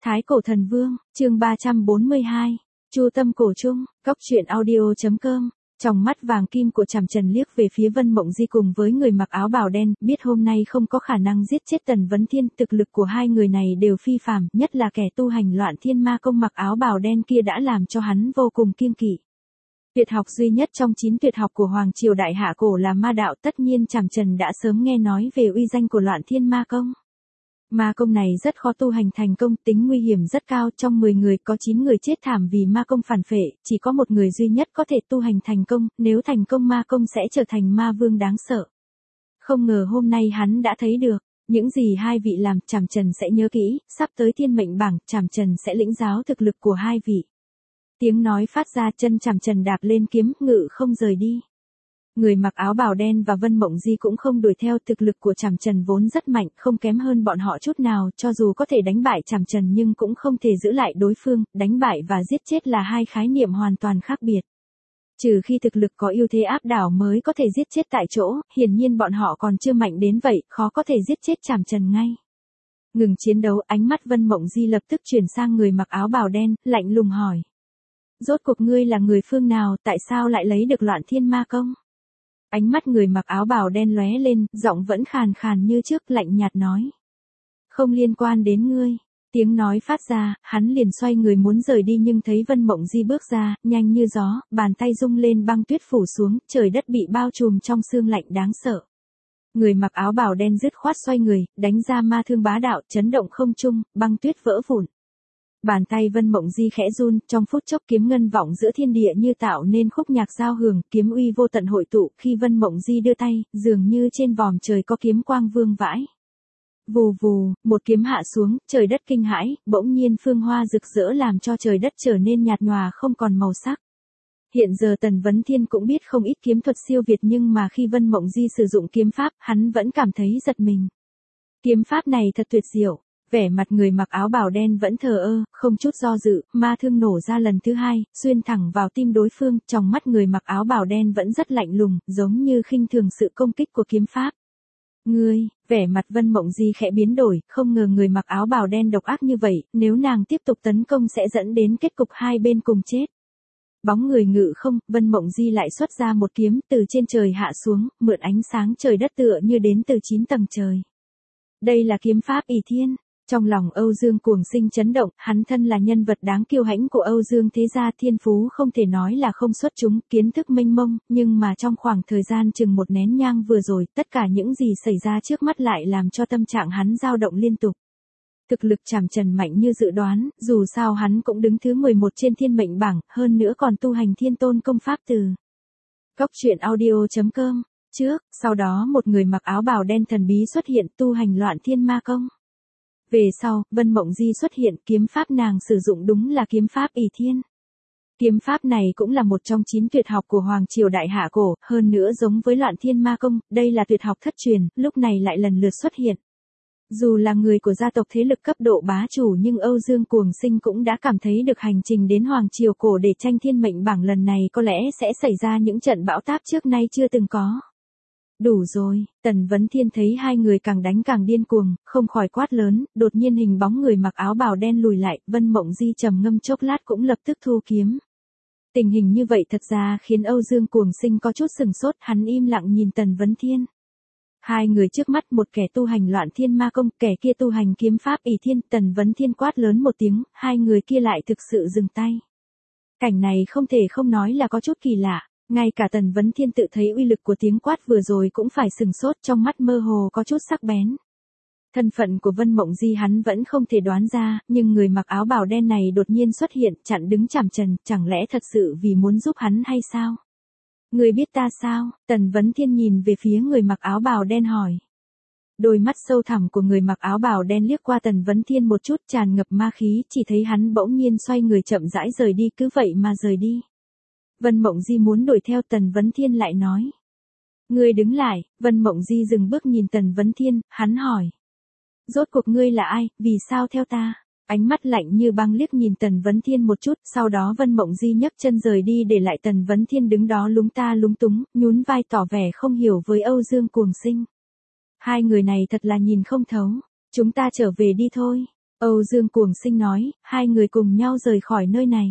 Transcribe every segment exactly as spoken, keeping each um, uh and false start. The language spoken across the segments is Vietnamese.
Thái Cổ Thần Vương, chương ba trăm bốn mươi hai, Chu Tâm Cổ Trung, Cốc Truyện Audio chấm com. Trong mắt vàng kim của Trảm Trần liếc về phía Vân Mộng Di cùng với người mặc áo bào đen, biết hôm nay không có khả năng giết chết Tần Vấn Thiên, thực lực của hai người này đều phi phàm, nhất là kẻ tu hành Loạn Thiên Ma Công mặc áo bào đen kia đã làm cho hắn vô cùng kiêng kỵ. Tuyệt học duy nhất trong chín tuyệt học của Hoàng Triều Đại Hạ Cổ là ma đạo, tất nhiên Trảm Trần đã sớm nghe nói về uy danh của Loạn Thiên Ma Công. Ma công này rất khó tu hành thành công, tính nguy hiểm rất cao, trong mười người có chín người chết thảm vì ma công phản phệ, chỉ có một người duy nhất có thể tu hành thành công, nếu thành công ma công sẽ trở thành ma vương đáng sợ. Không ngờ hôm nay hắn đã thấy được, những gì hai vị làm, Trảm Trần sẽ nhớ kỹ, sắp tới thiên mệnh bảng, Trảm Trần sẽ lĩnh giáo thực lực của hai vị. Tiếng nói phát ra, chân Trảm Trần đạp lên kiếm, ngự không rời đi. Người mặc áo bào đen và Vân Mộng Di cũng không đuổi theo, thực lực của Trảm Trần vốn rất mạnh, không kém hơn bọn họ chút nào, cho dù có thể đánh bại Trảm Trần nhưng cũng không thể giữ lại đối phương, đánh bại và giết chết là hai khái niệm hoàn toàn khác biệt. Trừ khi thực lực có ưu thế áp đảo mới có thể giết chết tại chỗ, hiển nhiên bọn họ còn chưa mạnh đến vậy, khó có thể giết chết Trảm Trần ngay. Ngừng chiến đấu, ánh mắt Vân Mộng Di lập tức chuyển sang người mặc áo bào đen, lạnh lùng hỏi. Rốt cuộc ngươi là người phương nào, tại sao lại lấy được Loạn Thiên Ma Công? Ánh mắt người mặc áo bào đen lóe lên, giọng vẫn khàn khàn như trước, lạnh nhạt nói. Không liên quan đến ngươi. Tiếng nói phát ra, hắn liền xoay người muốn rời đi nhưng thấy Vân Mộng Di bước ra, nhanh như gió, bàn tay rung lên băng tuyết phủ xuống, trời đất bị bao trùm trong sương lạnh đáng sợ. Người mặc áo bào đen dứt khoát xoay người, đánh ra ma thương bá đạo, chấn động không trung, băng tuyết vỡ vụn. Bàn tay Vân Mộng Di khẽ run, trong phút chốc kiếm ngân vọng giữa thiên địa như tạo nên khúc nhạc giao hưởng, kiếm uy vô tận hội tụ, khi Vân Mộng Di đưa tay, dường như trên vòm trời có kiếm quang vương vãi. Vù vù, một kiếm hạ xuống, trời đất kinh hãi, bỗng nhiên phương hoa rực rỡ làm cho trời đất trở nên nhạt nhòa không còn màu sắc. Hiện giờ Tần Vấn Thiên cũng biết không ít kiếm thuật siêu việt nhưng mà khi Vân Mộng Di sử dụng kiếm pháp, hắn vẫn cảm thấy giật mình. Kiếm pháp này thật tuyệt diệu. Vẻ mặt người mặc áo bào đen vẫn thờ ơ, không chút do dự, ma thương nổ ra lần thứ hai, xuyên thẳng vào tim đối phương, trong mắt người mặc áo bào đen vẫn rất lạnh lùng, giống như khinh thường sự công kích của kiếm pháp. Ngươi, vẻ mặt Vân Mộng Di khẽ biến đổi, không ngờ người mặc áo bào đen độc ác như vậy, nếu nàng tiếp tục tấn công sẽ dẫn đến kết cục hai bên cùng chết. Bóng người ngự không, Vân Mộng Di lại xuất ra một kiếm, từ trên trời hạ xuống, mượn ánh sáng trời đất tựa như đến từ chín tầng trời. Đây là kiếm pháp ỷ thiên. Trong lòng Âu Dương Cuồng Sinh chấn động, hắn thân là nhân vật đáng kiêu hãnh của Âu Dương thế gia, thiên phú không thể nói là không xuất chúng, kiến thức mênh mông, nhưng mà trong khoảng thời gian chừng một nén nhang vừa rồi, tất cả những gì xảy ra trước mắt lại làm cho tâm trạng hắn dao động liên tục. Thực lực Trảm Trần mạnh như dự đoán, dù sao hắn cũng đứng thứ mười một trên thiên mệnh bảng, hơn nữa còn tu hành thiên tôn công pháp từ Cốc Truyện Audio chấm com. Trước, sau đó một người mặc áo bào đen thần bí xuất hiện, tu hành Loạn Thiên Ma Công. Về sau, Vân Mộng Di xuất hiện, kiếm pháp nàng sử dụng đúng là kiếm pháp ỷ thiên. Kiếm pháp này cũng là một trong chín tuyệt học của Hoàng Triều Đại Hạ Cổ, hơn nữa giống với Loạn Thiên Ma Công, đây là tuyệt học thất truyền, lúc này lại lần lượt xuất hiện. Dù là người của gia tộc thế lực cấp độ bá chủ nhưng Âu Dương Cuồng Sinh cũng đã cảm thấy được hành trình đến Hoàng Triều Cổ để tranh thiên mệnh bảng lần này có lẽ sẽ xảy ra những trận bão táp trước nay chưa từng có. Đủ rồi, Tần Vấn Thiên thấy hai người càng đánh càng điên cuồng, không khỏi quát lớn, đột nhiên hình bóng người mặc áo bào đen lùi lại, Vân Mộng Di trầm ngâm chốc lát cũng lập tức thu kiếm. Tình hình như vậy thật ra khiến Âu Dương Cuồng Sinh có chút sừng sốt, hắn im lặng nhìn Tần Vấn Thiên. Hai người trước mắt, một kẻ tu hành Loạn Thiên Ma Công, kẻ kia tu hành kiếm pháp ỷ thiên, Tần Vấn Thiên quát lớn một tiếng, hai người kia lại thực sự dừng tay. Cảnh này không thể không nói là có chút kỳ lạ. Ngay cả Tần Vấn Thiên tự thấy uy lực của tiếng quát vừa rồi cũng phải sừng sốt, trong mắt mơ hồ có chút sắc bén. Thân phận của Vân Mộng Di hắn vẫn không thể đoán ra, nhưng người mặc áo bào đen này đột nhiên xuất hiện, chặn đứng Trảm Trần, chẳng lẽ thật sự vì muốn giúp hắn hay sao? Người biết ta sao? Tần Vấn Thiên nhìn về phía người mặc áo bào đen hỏi. Đôi mắt sâu thẳm của người mặc áo bào đen liếc qua Tần Vấn Thiên một chút, tràn ngập ma khí, chỉ thấy hắn bỗng nhiên xoay người chậm rãi rời đi, cứ vậy mà rời đi. Vân Mộng Di muốn đuổi theo, Tần Vấn Thiên lại nói. Ngươi đứng lại. Vân Mộng Di dừng bước nhìn Tần Vấn Thiên, hắn hỏi. Rốt cuộc ngươi là ai, vì sao theo ta? Ánh mắt lạnh như băng liếc nhìn Tần Vấn Thiên một chút, sau đó Vân Mộng Di nhấc chân rời đi để lại Tần Vấn Thiên đứng đó lúng ta lúng túng, nhún vai tỏ vẻ không hiểu với Âu Dương Cuồng Sinh. Hai người này thật là nhìn không thấu. Chúng ta trở về đi thôi. Âu Dương Cuồng Sinh nói, hai người cùng nhau rời khỏi nơi này.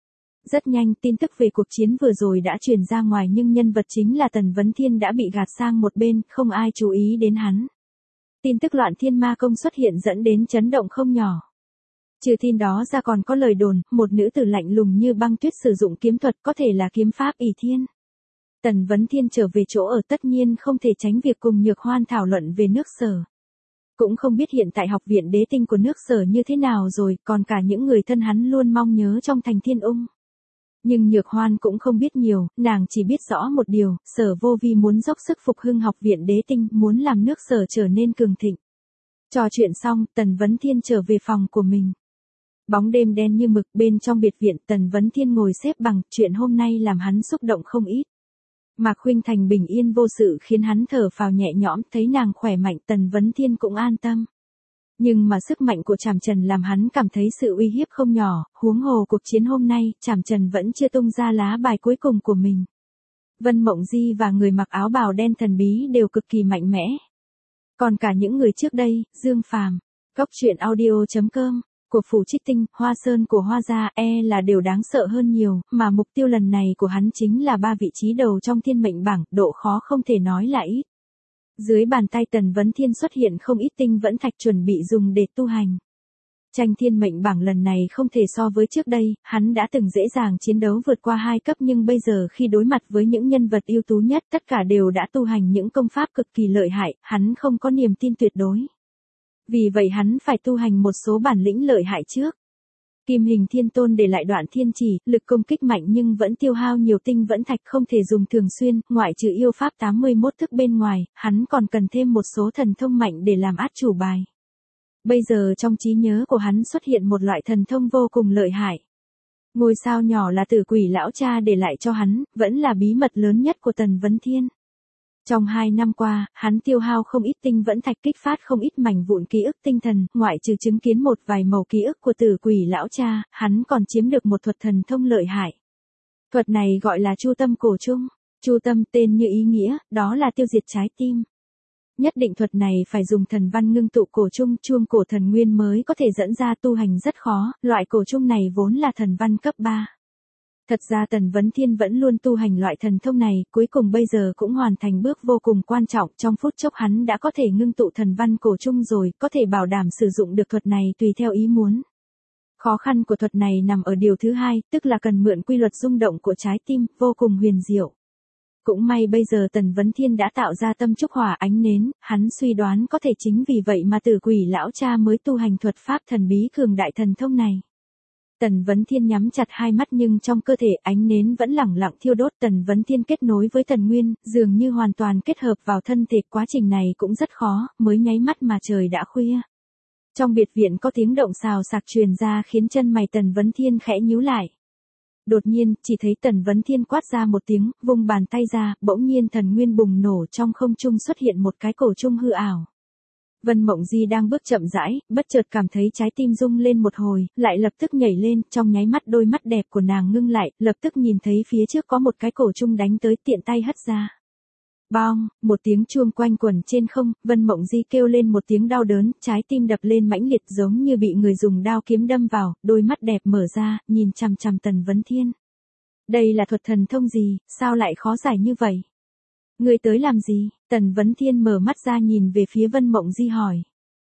Rất nhanh tin tức về cuộc chiến vừa rồi đã truyền ra ngoài nhưng nhân vật chính là Tần Vấn Thiên đã bị gạt sang một bên, không ai chú ý đến hắn. Tin tức loạn thiên ma công xuất hiện dẫn đến chấn động không nhỏ. Trừ tin đó ra còn có lời đồn, một nữ tử lạnh lùng như băng tuyết sử dụng kiếm thuật có thể là kiếm pháp ỷ thiên. Tần Vấn Thiên trở về chỗ ở tất nhiên không thể tránh việc cùng Nhược Hoan thảo luận về nước Sở. Cũng không biết hiện tại học viện đế tinh của nước Sở như thế nào rồi, còn cả những người thân hắn luôn mong nhớ trong thành Thiên Ung. Nhưng Nhược Hoan cũng không biết nhiều, nàng chỉ biết rõ một điều, Sở Vô Vi muốn dốc sức phục hưng học viện đế tinh, muốn làm nước Sở trở nên cường thịnh. Trò chuyện xong, Tần Vấn Thiên trở về phòng của mình. Bóng đêm đen như mực, bên trong biệt viện, Tần Vấn Thiên ngồi xếp bằng, chuyện hôm nay làm hắn xúc động không ít. Mạc Khuynh Thành bình yên vô sự khiến hắn thở phào nhẹ nhõm, thấy nàng khỏe mạnh Tần Vấn Thiên cũng an tâm. Nhưng mà sức mạnh của Trảm Trần làm hắn cảm thấy sự uy hiếp không nhỏ, huống hồ cuộc chiến hôm nay, Trảm Trần vẫn chưa tung ra lá bài cuối cùng của mình. Vân Mộng Di và người mặc áo bào đen thần bí đều cực kỳ mạnh mẽ. Còn cả những người trước đây, Dương Phàm, Góc Truyện Audio chấm com, của Phủ Trích Tinh, Hoa Sơn của Hoa Gia e là đều đáng sợ hơn nhiều, mà mục tiêu lần này của hắn chính là ba vị trí đầu trong thiên mệnh bảng, độ khó không thể nói là ít. Dưới bàn tay Tần Vấn Thiên xuất hiện không ít tinh vẫn thạch chuẩn bị dùng để tu hành. Tranh thiên mệnh bảng lần này không thể so với trước đây, hắn đã từng dễ dàng chiến đấu vượt qua hai cấp nhưng bây giờ khi đối mặt với những nhân vật ưu tú nhất tất cả đều đã tu hành những công pháp cực kỳ lợi hại, hắn không có niềm tin tuyệt đối. Vì vậy hắn phải tu hành một số bản lĩnh lợi hại trước. Kim Hình Thiên Tôn để lại đoạn thiên chỉ, lực công kích mạnh nhưng vẫn tiêu hao nhiều tinh vẫn thạch không thể dùng thường xuyên, ngoại trừ yêu pháp tám mươi mốt thức bên ngoài, hắn còn cần thêm một số thần thông mạnh để làm át chủ bài. Bây giờ trong trí nhớ của hắn xuất hiện một loại thần thông vô cùng lợi hại. Ngôi sao nhỏ là Tử Quỷ lão cha để lại cho hắn, vẫn là bí mật lớn nhất của Tần Vấn Thiên. Trong hai năm qua, hắn tiêu hao không ít tinh vẫn thạch kích phát không ít mảnh vụn ký ức tinh thần, ngoại trừ chứng kiến một vài màu ký ức của Tử Quỷ lão cha, hắn còn chiếm được một thuật thần thông lợi hại. Thuật này gọi là Chu Tâm Cổ Trung. Chu Tâm tên như ý nghĩa, đó là tiêu diệt trái tim. Nhất định thuật này phải dùng thần văn ngưng tụ cổ trung, chuông cổ thần nguyên mới có thể dẫn ra, tu hành rất khó, loại cổ trung này vốn là thần văn cấp ba. Thật ra Tần Vấn Thiên vẫn luôn tu hành loại thần thông này, cuối cùng bây giờ cũng hoàn thành bước vô cùng quan trọng, trong phút chốc hắn đã có thể ngưng tụ thần văn cổ trung rồi, có thể bảo đảm sử dụng được thuật này tùy theo ý muốn. Khó khăn của thuật này nằm ở điều thứ hai, tức là cần mượn quy luật rung động của trái tim, vô cùng huyền diệu. Cũng may bây giờ Tần Vấn Thiên đã tạo ra tâm trúc hỏa ánh nến, hắn suy đoán có thể chính vì vậy mà Tử Quỷ lão cha mới tu hành thuật pháp thần bí cường đại thần thông này. Tần Vấn Thiên nhắm chặt hai mắt nhưng trong cơ thể ánh nến vẫn lẳng lặng thiêu đốt. Tần Vấn Thiên kết nối với Tần Nguyên, dường như hoàn toàn kết hợp vào thân thể, quá trình này cũng rất khó, mới nháy mắt mà trời đã khuya. Trong biệt viện có tiếng động xào xạc truyền ra khiến chân mày Tần Vấn Thiên khẽ nhíu lại. Đột nhiên, chỉ thấy Tần Vấn Thiên quát ra một tiếng, vung bàn tay ra, bỗng nhiên thần nguyên bùng nổ, trong không trung xuất hiện một cái cổ trung hư ảo. Vân Mộng Di đang bước chậm rãi, bất chợt cảm thấy trái tim rung lên một hồi, lại lập tức nhảy lên, trong nháy mắt đôi mắt đẹp của nàng ngưng lại, lập tức nhìn thấy phía trước có một cái cổ trung đánh tới, tiện tay hất ra. Bong, một tiếng chuông quanh quẩn trên không, Vân Mộng Di kêu lên một tiếng đau đớn, trái tim đập lên mãnh liệt giống như bị người dùng đao kiếm đâm vào, đôi mắt đẹp mở ra, nhìn chằm chằm Tần Vấn Thiên. Đây là thuật thần thông gì, sao lại khó giải như vậy? Ngươi tới làm gì? Tần Vấn Thiên mở mắt ra nhìn về phía Vân Mộng Di hỏi.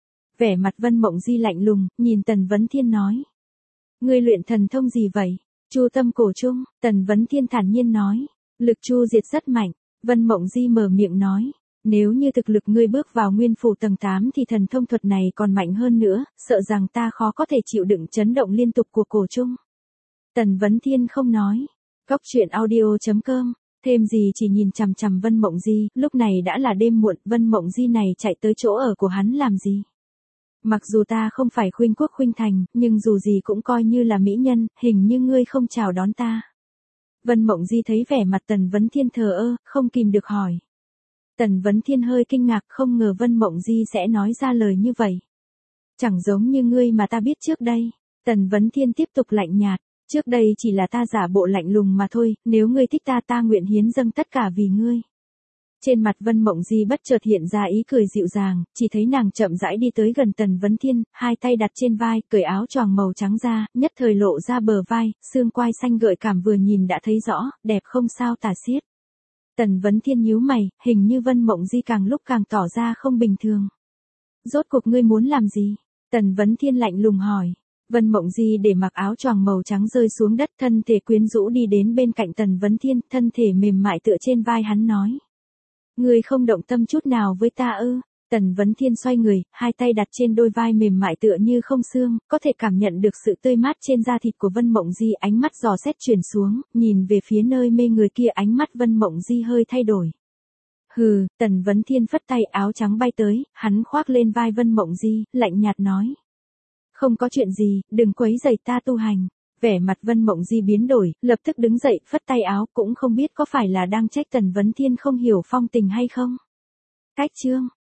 Vẻ mặt Vân Mộng Di lạnh lùng, nhìn Tần Vấn Thiên nói. Ngươi luyện thần thông gì vậy? Chu Tâm Cổ Trung, Tần Vấn Thiên thản nhiên nói. Lực chu diệt rất mạnh. Vân Mộng Di mở miệng nói, nếu như thực lực ngươi bước vào nguyên phủ tầng tám thì thần thông thuật này còn mạnh hơn nữa, sợ rằng ta khó có thể chịu đựng chấn động liên tục của cổ trung. Tần Vấn Thiên không nói. Góc Truyện Audio chấm com, thêm gì chỉ nhìn chằm chằm Vân Mộng Di, lúc này đã là đêm muộn, Vân Mộng Di này chạy tới chỗ ở của hắn làm gì? Mặc dù ta không phải khuynh quốc khuynh thành, nhưng dù gì cũng coi như là mỹ nhân, hình như ngươi không chào đón ta. Vân Mộng Di thấy vẻ mặt Tần Vấn Thiên thờ ơ, không kìm được hỏi. Tần Vấn Thiên hơi kinh ngạc, không ngờ Vân Mộng Di sẽ nói ra lời như vậy. Chẳng giống như ngươi mà ta biết trước đây. Tần Vấn Thiên tiếp tục lạnh nhạt, trước đây chỉ là ta giả bộ lạnh lùng mà thôi, nếu ngươi thích ta ta nguyện hiến dâng tất cả vì ngươi. Trên mặt Vân Mộng Di bất chợt hiện ra ý cười dịu dàng, chỉ thấy nàng chậm rãi đi tới gần Tần Vấn Thiên, hai tay đặt trên vai, cởi áo choàng màu trắng ra, nhất thời lộ ra bờ vai, xương quai xanh gợi cảm vừa nhìn đã thấy rõ, đẹp không sao tả xiết. Tần Vấn Thiên nhíu mày, hình như Vân Mộng Di càng lúc càng tỏ ra không bình thường. Rốt cuộc ngươi muốn làm gì? Tần Vấn Thiên lạnh lùng hỏi. Vân Mộng Di để mặc áo choàng màu trắng rơi xuống đất, thân thể quyến rũ đi đến bên cạnh Tần Vấn Thiên, thân thể mềm mại tựa trên vai hắn nói. Ngươi không động tâm chút nào với ta ư? Tần Vấn Thiên xoay người, hai tay đặt trên đôi vai mềm mại tựa như không xương, có thể cảm nhận được sự tươi mát trên da thịt của Vân Mộng Di, ánh mắt dò xét chuyển xuống, nhìn về phía nơi mê người kia, ánh mắt Vân Mộng Di hơi thay đổi. Hừ, Tần Vấn Thiên phất tay, áo trắng bay tới, hắn khoác lên vai Vân Mộng Di, lạnh nhạt nói. Không có chuyện gì, đừng quấy rầy ta tu hành. Vẻ mặt Vân Mộng Di biến đổi, lập tức đứng dậy, phất tay áo, cũng không biết có phải là đang trách Tần Vấn Thiên không hiểu phong tình hay không. Cách chương